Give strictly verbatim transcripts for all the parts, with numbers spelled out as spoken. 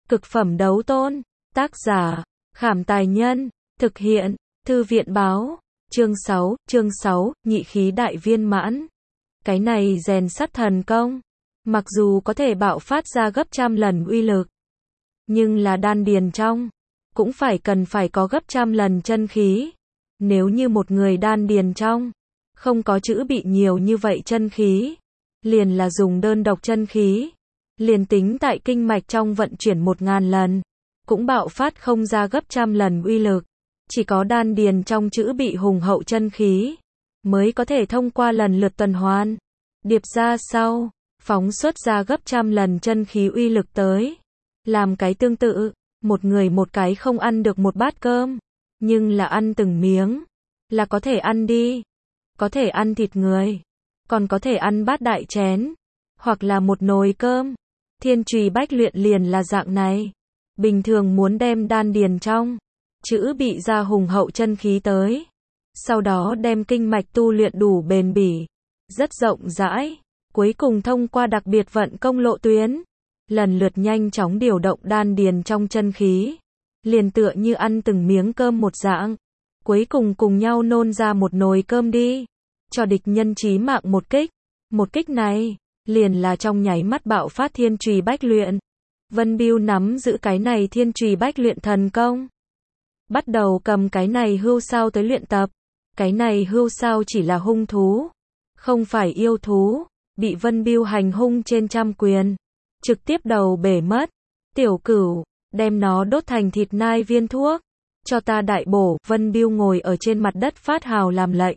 Cực phẩm đấu tôn. Tác giả, Khảm Tài Nhân. Thực hiện, Thư viện Báo. Chương sáu, chương sáu, nhị khí đại viên mãn. Cái này rèn sắt thần công. Mặc dù có thể bạo phát ra gấp trăm lần uy lực, nhưng là đan điền trong, cũng phải cần phải có gấp trăm lần chân khí. Nếu như một người đan điền trong, không có chữ bị nhiều như vậy chân khí, liền là dùng đơn độc chân khí, liền tính tại kinh mạch trong vận chuyển một ngàn lần, cũng bạo phát không ra gấp trăm lần uy lực. Chỉ có đan điền trong chữ bị hùng hậu chân khí, mới có thể thông qua lần lượt tuần hoàn, điệp ra sau, phóng xuất ra gấp trăm lần chân khí uy lực tới. Làm cái tương tự, một người một cái không ăn được một bát cơm, nhưng là ăn từng miếng, là có thể ăn đi. Có thể ăn thịt người, còn có thể ăn bát đại chén, hoặc là một nồi cơm. Thiên Trùy Bách Luyện liền là dạng này. Bình thường muốn đem đan điền trong, chữ bị ra hùng hậu chân khí tới. Sau đó đem kinh mạch tu luyện đủ bền bỉ, rất rộng rãi. Cuối cùng thông qua đặc biệt vận công lộ tuyến, lần lượt nhanh chóng điều động đan điền trong chân khí. Liền tựa như ăn từng miếng cơm một dạng. Cuối cùng cùng nhau nôn ra một nồi cơm đi. Cho địch nhân chí mạng một kích. Một kích này, liền là trong nháy mắt bạo phát Thiên Trùy Bách Luyện. Vân Bưu nắm giữ cái này Thiên Trùy Bách Luyện thần công. Bắt đầu cầm cái này hưu sao tới luyện tập. Cái này hưu sao chỉ là hung thú, không phải yêu thú. Bị Vân Bưu hành hung trên trăm quyền, trực tiếp đầu bể mất. Tiểu Cửu, đem nó đốt thành thịt nai viên thuốc, cho ta đại bổ. Vân Bưu ngồi ở trên mặt đất phát hào làm lệnh,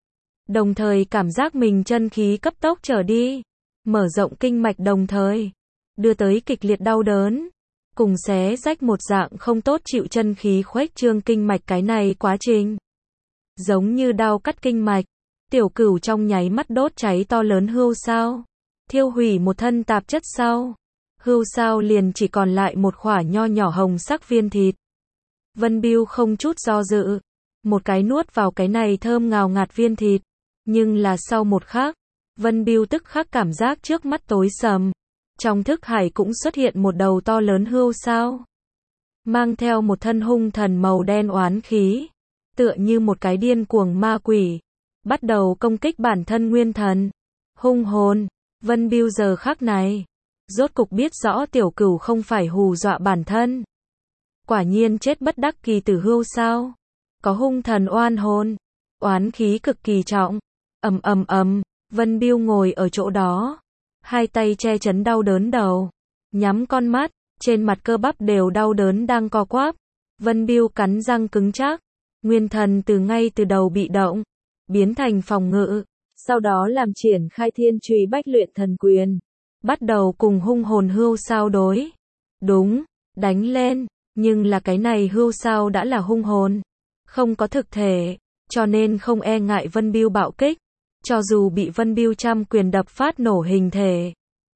đồng thời cảm giác mình chân khí cấp tốc trở đi, mở rộng kinh mạch, đồng thời đưa tới kịch liệt đau đớn, cùng xé rách một dạng không tốt chịu chân khí khuếch trương kinh mạch. Cái này quá trình giống như đao cắt kinh mạch. Tiểu Cửu trong nháy mắt đốt cháy to lớn hưu sao, thiêu hủy một thân tạp chất sau, hưu sao liền chỉ còn lại một khỏa nho nhỏ hồng sắc viên thịt. Vân Bưu không chút do dự, một cái nuốt vào cái này thơm ngào ngạt viên thịt, nhưng là sau một khắc, Vân Bưu tức khắc cảm giác trước mắt tối sầm, trong thức hải cũng xuất hiện một đầu to lớn hưu sao, mang theo một thân hung thần màu đen oán khí, tựa như một cái điên cuồng ma quỷ, bắt đầu công kích bản thân nguyên thần, hung hồn. Vân Bưu giờ khắc này, rốt cục biết rõ Tiểu Cửu không phải hù dọa bản thân. Quả nhiên chết bất đắc kỳ tử hưu sao, có hung thần oan hồn, oán khí cực kỳ trọng. Ầm ầm ầm, Vân Bưu ngồi ở chỗ đó, hai tay che chắn đau đớn đầu, nhắm con mắt, trên mặt cơ bắp đều đau đớn đang co quắp. Vân Bưu cắn răng cứng chắc, nguyên thần từ ngay từ đầu bị động, biến thành phòng ngự, sau đó làm triển khai Thiên Trùy Bách Luyện thần quyền, bắt đầu cùng hung hồn hưu sao đối. Đúng, đánh lên, nhưng là cái này hưu sao đã là hung hồn, không có thực thể, cho nên không e ngại Vân Bưu bạo kích, cho dù bị Vân Bưu trăm quyền đập phát nổ hình thể.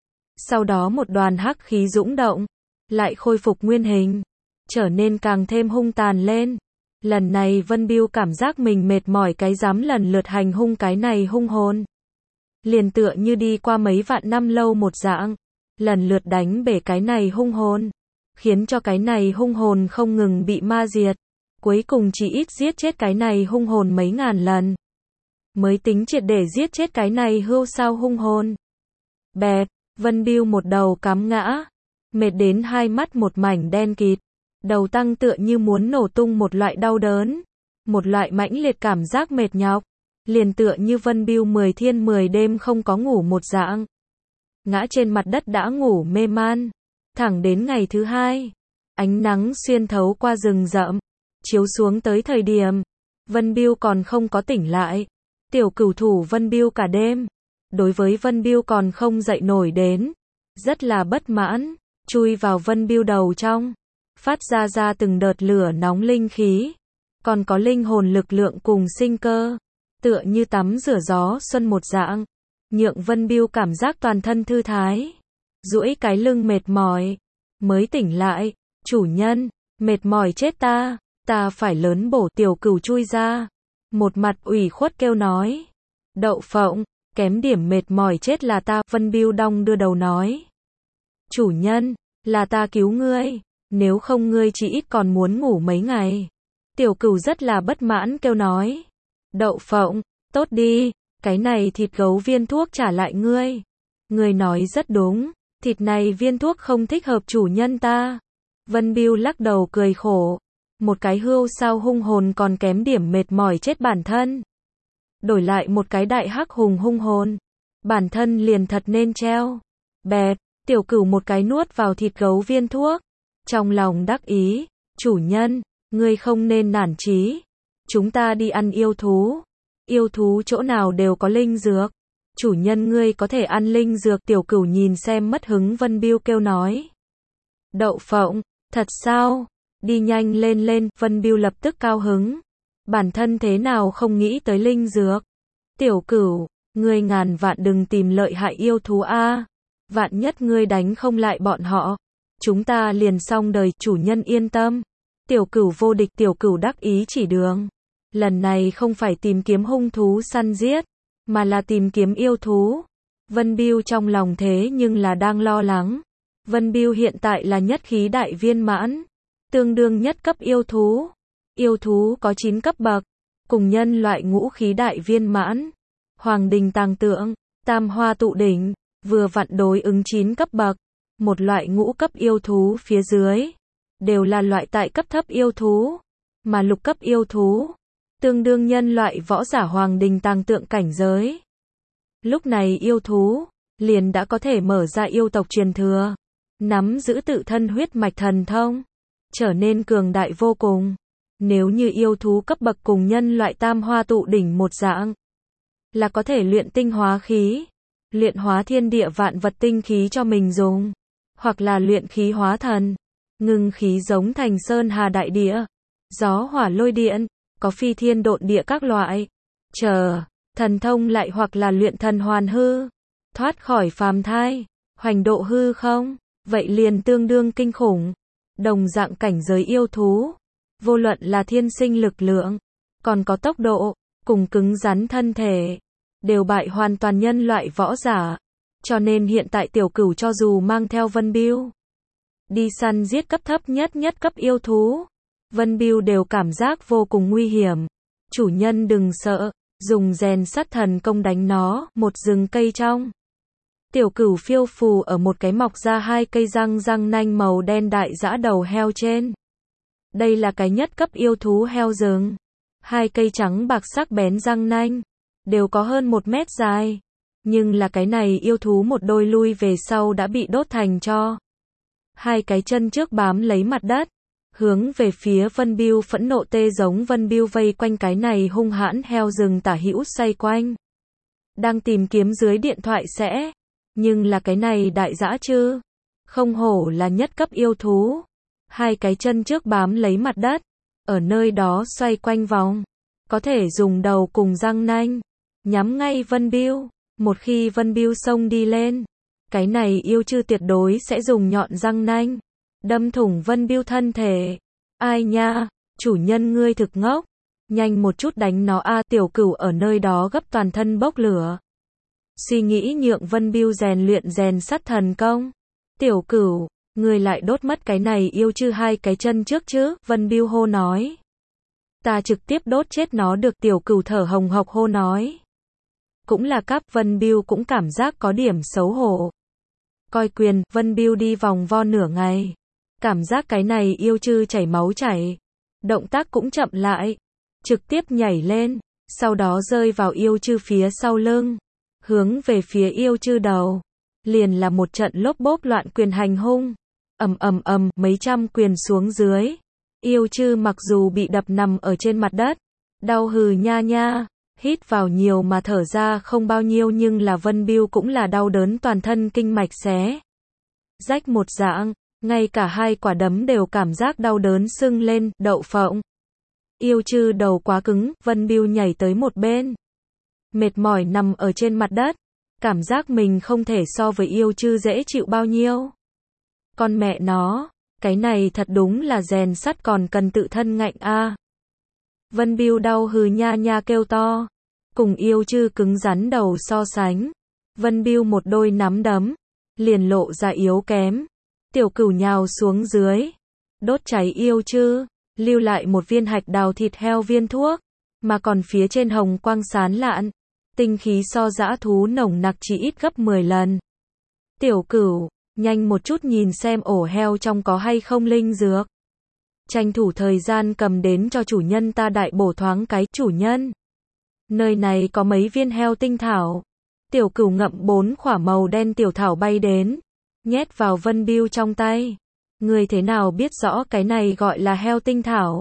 Sau đó một đoàn hắc khí dũng động, lại khôi phục nguyên hình, trở nên càng thêm hung tàn lên. Lần này Vân Bưu cảm giác mình mệt mỏi cái dám lần lượt hành hung cái này hung hồn. Liền tựa như đi qua mấy vạn năm lâu một dạng, lần lượt đánh bể cái này hung hồn, khiến cho cái này hung hồn không ngừng bị ma diệt, cuối cùng chỉ ít giết chết cái này hung hồn mấy ngàn lần, mới tính triệt để giết chết cái này hưu sao hung hồn. Bẹp, Vân Bưu một đầu cắm ngã, mệt đến hai mắt một mảnh đen kịt. Đầu tăng tựa như muốn nổ tung một loại đau đớn, một loại mãnh liệt cảm giác mệt nhọc, liền tựa như Vân Bưu mười thiên mười đêm không có ngủ một dạng. Ngã trên mặt đất đã ngủ mê man, thẳng đến ngày thứ hai, ánh nắng xuyên thấu qua rừng rậm, chiếu xuống tới thời điểm, Vân Bưu còn không có tỉnh lại. Tiểu Cửu thủ Vân Bưu cả đêm, đối với Vân Bưu còn không dậy nổi đến, rất là bất mãn, chui vào Vân Bưu đầu trong, phát ra ra từng đợt lửa nóng linh khí, còn có linh hồn lực lượng cùng sinh cơ, tựa như tắm rửa gió xuân một dạng, nhượng Vân Bưu cảm giác toàn thân thư thái, duỗi cái lưng mệt mỏi, mới tỉnh lại. Chủ nhân, mệt mỏi chết ta, ta phải lớn bổ. Tiểu Cửu chui ra, một mặt ủy khuất kêu nói, đậu phộng, kém điểm mệt mỏi chết là ta. Vân Bưu đong đưa đầu nói, chủ nhân, là ta cứu ngươi, nếu không ngươi chỉ ít còn muốn ngủ mấy ngày. Tiểu Cửu rất là bất mãn kêu nói. Đậu Phộng, tốt đi, cái này thịt gấu viên thuốc trả lại ngươi. Ngươi nói rất đúng, thịt này viên thuốc không thích hợp chủ nhân ta. Vân Bưu lắc đầu cười khổ. Một cái hươu sao hung hồn còn kém điểm mệt mỏi chết bản thân. Đổi lại một cái đại hắc hùng hung hồn, bản thân liền thật nên treo. Bẹp, Tiểu Cửu một cái nuốt vào thịt gấu viên thuốc. Trong lòng đắc ý, chủ nhân, ngươi không nên nản chí. Chúng ta đi ăn yêu thú. Yêu thú chỗ nào đều có linh dược. Chủ nhân ngươi có thể ăn linh dược. Tiểu Cửu nhìn xem mất hứng Vân Bưu kêu nói. Đậu Phộng, thật sao? Đi nhanh lên lên. Vân Bưu lập tức cao hứng. Bản thân thế nào không nghĩ tới linh dược. Tiểu Cửu, ngươi ngàn vạn đừng tìm lợi hại yêu thú a. Vạn nhất ngươi đánh không lại bọn họ, chúng ta liền xong đời. Chủ nhân yên tâm. Tiểu Cửu vô địch. Tiểu Cửu đắc ý chỉ đường. Lần này không phải tìm kiếm hung thú săn giết, mà là tìm kiếm yêu thú. Vân Bưu trong lòng thế nhưng là đang lo lắng. Vân Bưu hiện tại là nhất khí đại viên mãn, tương đương nhất cấp yêu thú. Yêu thú có chín cấp bậc, cùng nhân loại ngũ khí đại viên mãn. Hoàng đình tàng tượng, tam hoa tụ đỉnh, vừa vặn đối ứng chín cấp bậc. Một loại ngũ cấp yêu thú phía dưới, đều là loại tại cấp thấp yêu thú, mà lục cấp yêu thú, tương đương nhân loại võ giả hoàng đình tàng tượng cảnh giới. Lúc này yêu thú, liền đã có thể mở ra yêu tộc truyền thừa, nắm giữ tự thân huyết mạch thần thông, trở nên cường đại vô cùng. Nếu như yêu thú cấp bậc cùng nhân loại tam hoa tụ đỉnh một dạng, là có thể luyện tinh hóa khí, luyện hóa thiên địa vạn vật tinh khí cho mình dùng, hoặc là luyện khí hóa thần, ngưng khí giống thành sơn hà đại địa, gió hỏa lôi điện, có phi thiên độn địa các loại. Chờ, thần thông lại hoặc là luyện thần hoàn hư, thoát khỏi phàm thai, hoành độ hư không, vậy liền tương đương kinh khủng. Đồng dạng cảnh giới yêu thú, vô luận là thiên sinh lực lượng, còn có tốc độ, cùng cứng rắn thân thể, đều bại hoàn toàn nhân loại võ giả. Cho nên hiện tại Tiểu Cửu cho dù mang theo Vân Bưu đi săn giết cấp thấp nhất nhất cấp yêu thú, Vân Bưu đều cảm giác vô cùng nguy hiểm. Chủ nhân đừng sợ, dùng rèn sắt thần công đánh nó. Một rừng cây trong, Tiểu Cửu phiêu phù ở một cái mọc ra hai cây răng răng nanh màu đen đại dã đầu heo trên. Đây là cái nhất cấp yêu thú heo rừng. Hai cây trắng bạc sắc bén răng nanh, đều có hơn một mét dài. Nhưng là cái này yêu thú một đôi lui về sau đã bị đốt thành tro. Hai cái chân trước bám lấy mặt đất, hướng về phía Vân Bưu phẫn nộ tê giống. Vân Bưu vây quanh cái này hung hãn heo rừng tả hữu xoay quanh, đang tìm kiếm dưới điện thoại sẽ, nhưng là cái này đại dã chứ, không hổ là nhất cấp yêu thú. Hai cái chân trước bám lấy mặt đất, ở nơi đó xoay quanh vòng, có thể dùng đầu cùng răng nanh nhắm ngay Vân Bưu. Một khi Vân Bưu xông đi lên, cái này yêu chư tuyệt đối sẽ dùng nhọn răng nanh đâm thủng Vân Bưu thân thể. Ai nha, chủ nhân ngươi thực ngốc, nhanh một chút đánh nó a. Tiểu Cửu ở nơi đó gấp toàn thân bốc lửa, suy nghĩ nhượng Vân Bưu rèn luyện rèn sắt thần công. Tiểu Cửu, ngươi lại đốt mất cái này yêu chư hai cái chân trước chứ? Vân Bưu hô nói. Ta trực tiếp đốt chết nó được. Tiểu Cửu thở hồng hộc hô nói. Cũng là cắp. Vân Bưu cũng cảm giác có điểm xấu hổ. Coi quyền, Vân Bưu đi vòng vo nửa ngày, cảm giác cái này yêu chư chảy máu chảy, động tác cũng chậm lại, trực tiếp nhảy lên, sau đó rơi vào yêu chư phía sau lưng, hướng về phía yêu chư đầu, liền là một trận lốp bốp loạn quyền hành hung, ầm ầm ầm, mấy trăm quyền xuống dưới. Yêu chư mặc dù bị đập nằm ở trên mặt đất, đau hừ nha nha, hít vào nhiều mà thở ra không bao nhiêu, nhưng là Vân Bưu cũng là đau đớn toàn thân kinh mạch xé rách một dạng, ngay cả hai quả đấm đều cảm giác đau đớn sưng lên. Đậu Phộng, yêu chư đầu quá cứng. Vân Bưu nhảy tới một bên, mệt mỏi nằm ở trên mặt đất, cảm giác mình không thể so với yêu chư dễ chịu bao nhiêu. Con mẹ nó, cái này thật đúng là rèn sắt còn cần tự thân ngạnh a. Vân Bưu đau hừ nha nha kêu to, cùng yêu chư cứng rắn đầu so sánh, Vân Bưu một đôi nắm đấm liền lộ ra yếu kém. Tiểu Cửu nhào xuống dưới, đốt cháy yêu chứ, lưu lại một viên hạch đào thịt heo viên thuốc, mà còn phía trên hồng quang sán lạn, tinh khí so dã thú nồng nặc chỉ ít gấp mười lần. Tiểu Cửu, nhanh một chút nhìn xem ổ heo trong có hay không linh dược. Tranh thủ thời gian cầm đến cho chủ nhân ta đại bổ thoáng cái. Chủ nhân, nơi này có mấy viên heo tinh thảo. Tiểu Cửu ngậm bốn khỏa màu đen tiểu thảo bay đến, nhét vào Vân Bưu trong tay. Người thế nào biết rõ cái này gọi là heo tinh thảo?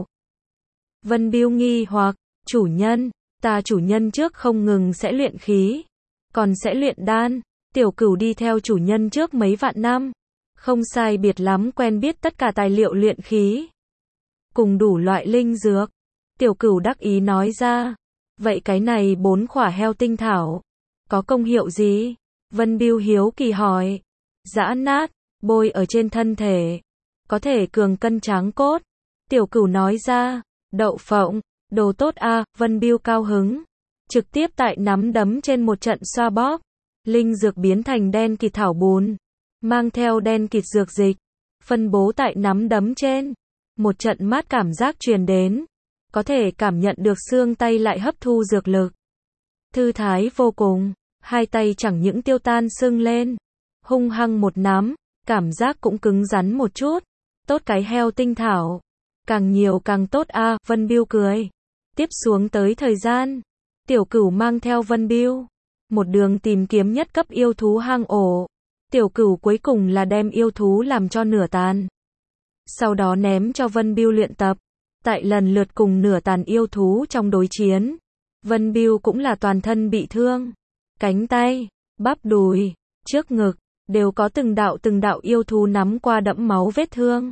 Vân Bưu nghi hoặc, chủ nhân, ta chủ nhân trước không ngừng sẽ luyện khí, còn sẽ luyện đan. Tiểu Cửu đi theo chủ nhân trước mấy vạn năm, không sai biệt lắm quen biết tất cả tài liệu luyện khí, cùng đủ loại linh dược. Tiểu Cửu đắc ý nói ra, vậy cái này bốn khỏa heo tinh thảo, có công hiệu gì? Vân Bưu hiếu kỳ hỏi. Giã nát, bôi ở trên thân thể, có thể cường cân tráng cốt. Tiểu Cửu nói ra, đậu phộng, đồ tốt a. Vân Bưu cao hứng, trực tiếp tại nắm đấm trên một trận xoa bóp, linh dược biến thành đen kịt thảo bùn, mang theo đen kịt dược dịch, phân bố tại nắm đấm trên. Một trận mát cảm giác truyền đến, có thể cảm nhận được xương tay lại hấp thu dược lực. Thư thái vô cùng, hai tay chẳng những tiêu tan sưng lên, hung hăng một nắm, cảm giác cũng cứng rắn một chút. Tốt cái heo tinh thảo, càng nhiều càng tốt a. À, Vân Bưu cười. Tiếp xuống tới thời gian, Tiểu Cửu mang theo Vân Bưu một đường tìm kiếm nhất cấp yêu thú hang ổ. Tiểu Cửu cuối cùng là đem yêu thú làm cho nửa tàn, sau đó ném cho Vân Bưu luyện tập. Tại lần lượt cùng nửa tàn yêu thú trong đối chiến, Vân Bưu cũng là toàn thân bị thương, cánh tay, bắp đùi, trước ngực đều có từng đạo từng đạo yêu thú nắm qua đẫm máu vết thương.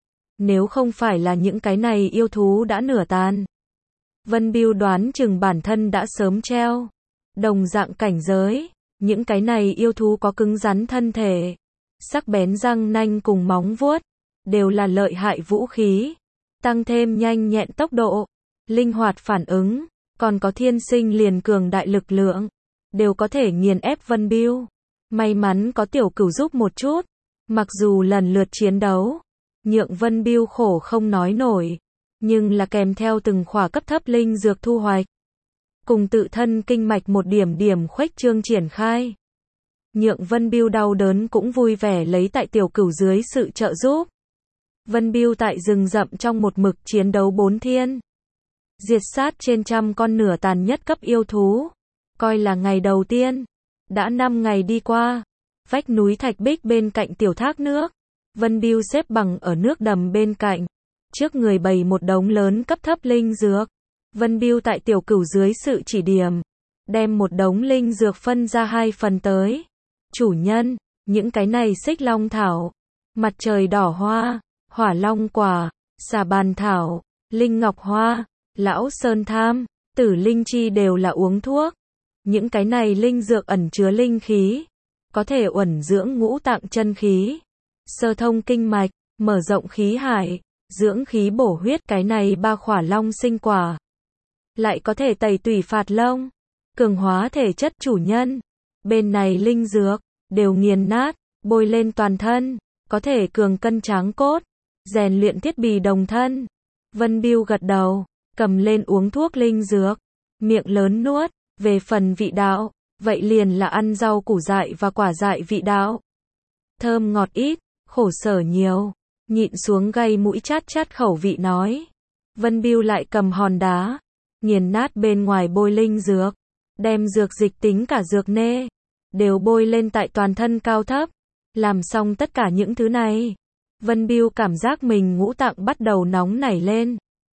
Nếu không phải là những cái này yêu thú đã nửa tàn, Vân Bưu đoán chừng bản thân đã sớm treo. Đồng dạng cảnh giới, những cái này yêu thú có cứng rắn thân thể, sắc bén răng nanh cùng móng vuốt, đều là lợi hại vũ khí, tăng thêm nhanh nhẹn tốc độ, linh hoạt phản ứng, còn có thiên sinh liền cường đại lực lượng, đều có thể nghiền ép Vân Bưu. May mắn có Tiểu Cửu giúp một chút, mặc dù lần lượt chiến đấu, nhượng Vân Bưu khổ không nói nổi, nhưng là kèm theo từng khỏa cấp thấp linh dược thu hoạch, cùng tự thân kinh mạch một điểm điểm khuếch trương triển khai, nhượng Vân Bưu đau đớn cũng vui vẻ lấy tại Tiểu Cửu dưới sự trợ giúp. Vân Bưu tại rừng rậm trong một mực chiến đấu bốn thiên, diệt sát trên trăm con nửa tàn nhất cấp yêu thú, coi là ngày đầu tiên. Đã năm ngày đi qua, vách núi thạch bích bên cạnh tiểu thác nước, Vân Bưu xếp bằng ở nước đầm bên cạnh, trước người bày một đống lớn cấp thấp linh dược. Vân Bưu tại Tiểu Cửu dưới sự chỉ điểm, đem một đống linh dược phân ra hai phần tới. Chủ nhân, những cái này xích long thảo, mặt trời đỏ hoa, hỏa long quả, xà bàn thảo, linh ngọc hoa, lão sơn tham, tử linh chi đều là uống thuốc. Những cái này linh dược ẩn chứa linh khí, có thể uẩn dưỡng ngũ tạng chân khí, sơ thông kinh mạch, mở rộng khí hải, dưỡng khí bổ huyết. Cái này ba khỏa long sinh quả, lại có thể tẩy tủy phạt lông, cường hóa thể chất. Chủ nhân, bên này linh dược, đều nghiền nát, bôi lên toàn thân, có thể cường cân tráng cốt, rèn luyện thiết bì đồng thân. Vân Bưu gật đầu, cầm lên uống thuốc linh dược, miệng lớn nuốt. Về phần vị đạo, vậy liền là ăn rau củ dại và quả dại vị đạo. Thơm ngọt ít, khổ sở nhiều, nhịn xuống gây mũi chát chát khẩu vị nói. Vân Bưu lại cầm hòn đá, nghiền nát bên ngoài bôi linh dược, đem dược dịch tính cả dược nê, đều bôi lên tại toàn thân cao thấp. Làm xong tất cả những thứ này, Vân Bưu cảm giác mình ngũ tạng bắt đầu nóng nảy lên,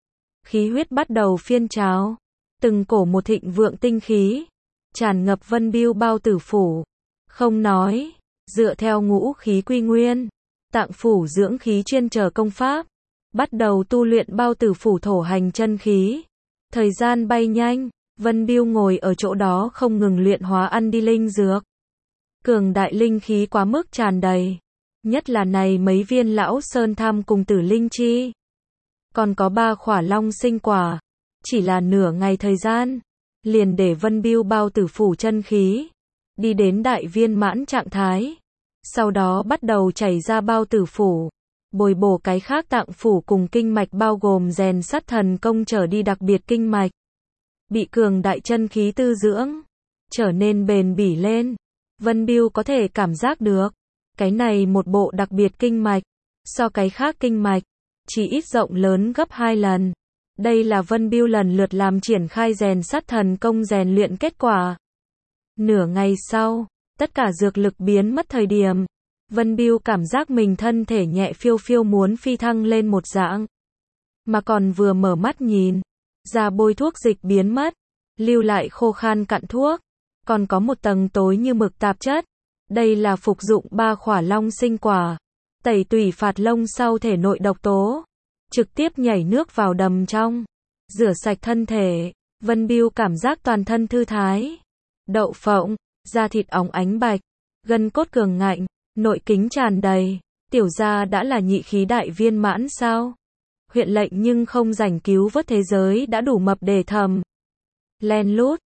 khí huyết bắt đầu phiên trào. Từng cổ một thịnh vượng tinh khí, tràn ngập Vân Bưu bao tử phủ. Không nói, dựa theo ngũ khí quy nguyên, tạng phủ dưỡng khí chuyên chờ công pháp, bắt đầu tu luyện bao tử phủ thổ hành chân khí. Thời gian bay nhanh, Vân Bưu ngồi ở chỗ đó không ngừng luyện hóa ăn đi linh dược. Cường đại linh khí quá mức tràn đầy, nhất là này mấy viên lão sơn tham cùng tử linh chi, còn có ba khỏa long sinh quả. Chỉ là nửa ngày thời gian, liền để Vân Bưu bao tử phủ chân khí đi đến đại viên mãn trạng thái, sau đó bắt đầu chảy ra bao tử phủ, bồi bổ cái khác tạng phủ cùng kinh mạch bao gồm rèn sắt thần công trở đi đặc biệt kinh mạch. Bị cường đại chân khí tư dưỡng, trở nên bền bỉ lên. Vân Bưu có thể cảm giác được, cái này một bộ đặc biệt kinh mạch, so cái khác kinh mạch, chỉ ít rộng lớn gấp hai lần. Đây là Vân Bưu lần lượt làm triển khai rèn sắt thần công rèn luyện kết quả. Nửa ngày sau, tất cả dược lực biến mất thời điểm, Vân Bưu cảm giác mình thân thể nhẹ phiêu phiêu muốn phi thăng lên một dạng. Mà còn vừa mở mắt nhìn, ra bôi thuốc dịch biến mất, lưu lại khô khan cặn thuốc, còn có một tầng tối như mực tạp chất. Đây là phục dụng ba khỏa long sinh quả, tẩy tủy phạt lông sau thể nội độc tố, trực tiếp nhảy nước vào đầm trong, rửa sạch thân thể. Vân Bưu cảm giác toàn thân thư thái, đậu phộng, da thịt óng ánh bạch, gân cốt cường ngạnh, nội kính tràn đầy. Tiểu gia đã là nhị khí đại viên mãn sao? Huyện lệnh nhưng không rảnh cứu vớt thế giới đã đủ mập để thầm. Len lút,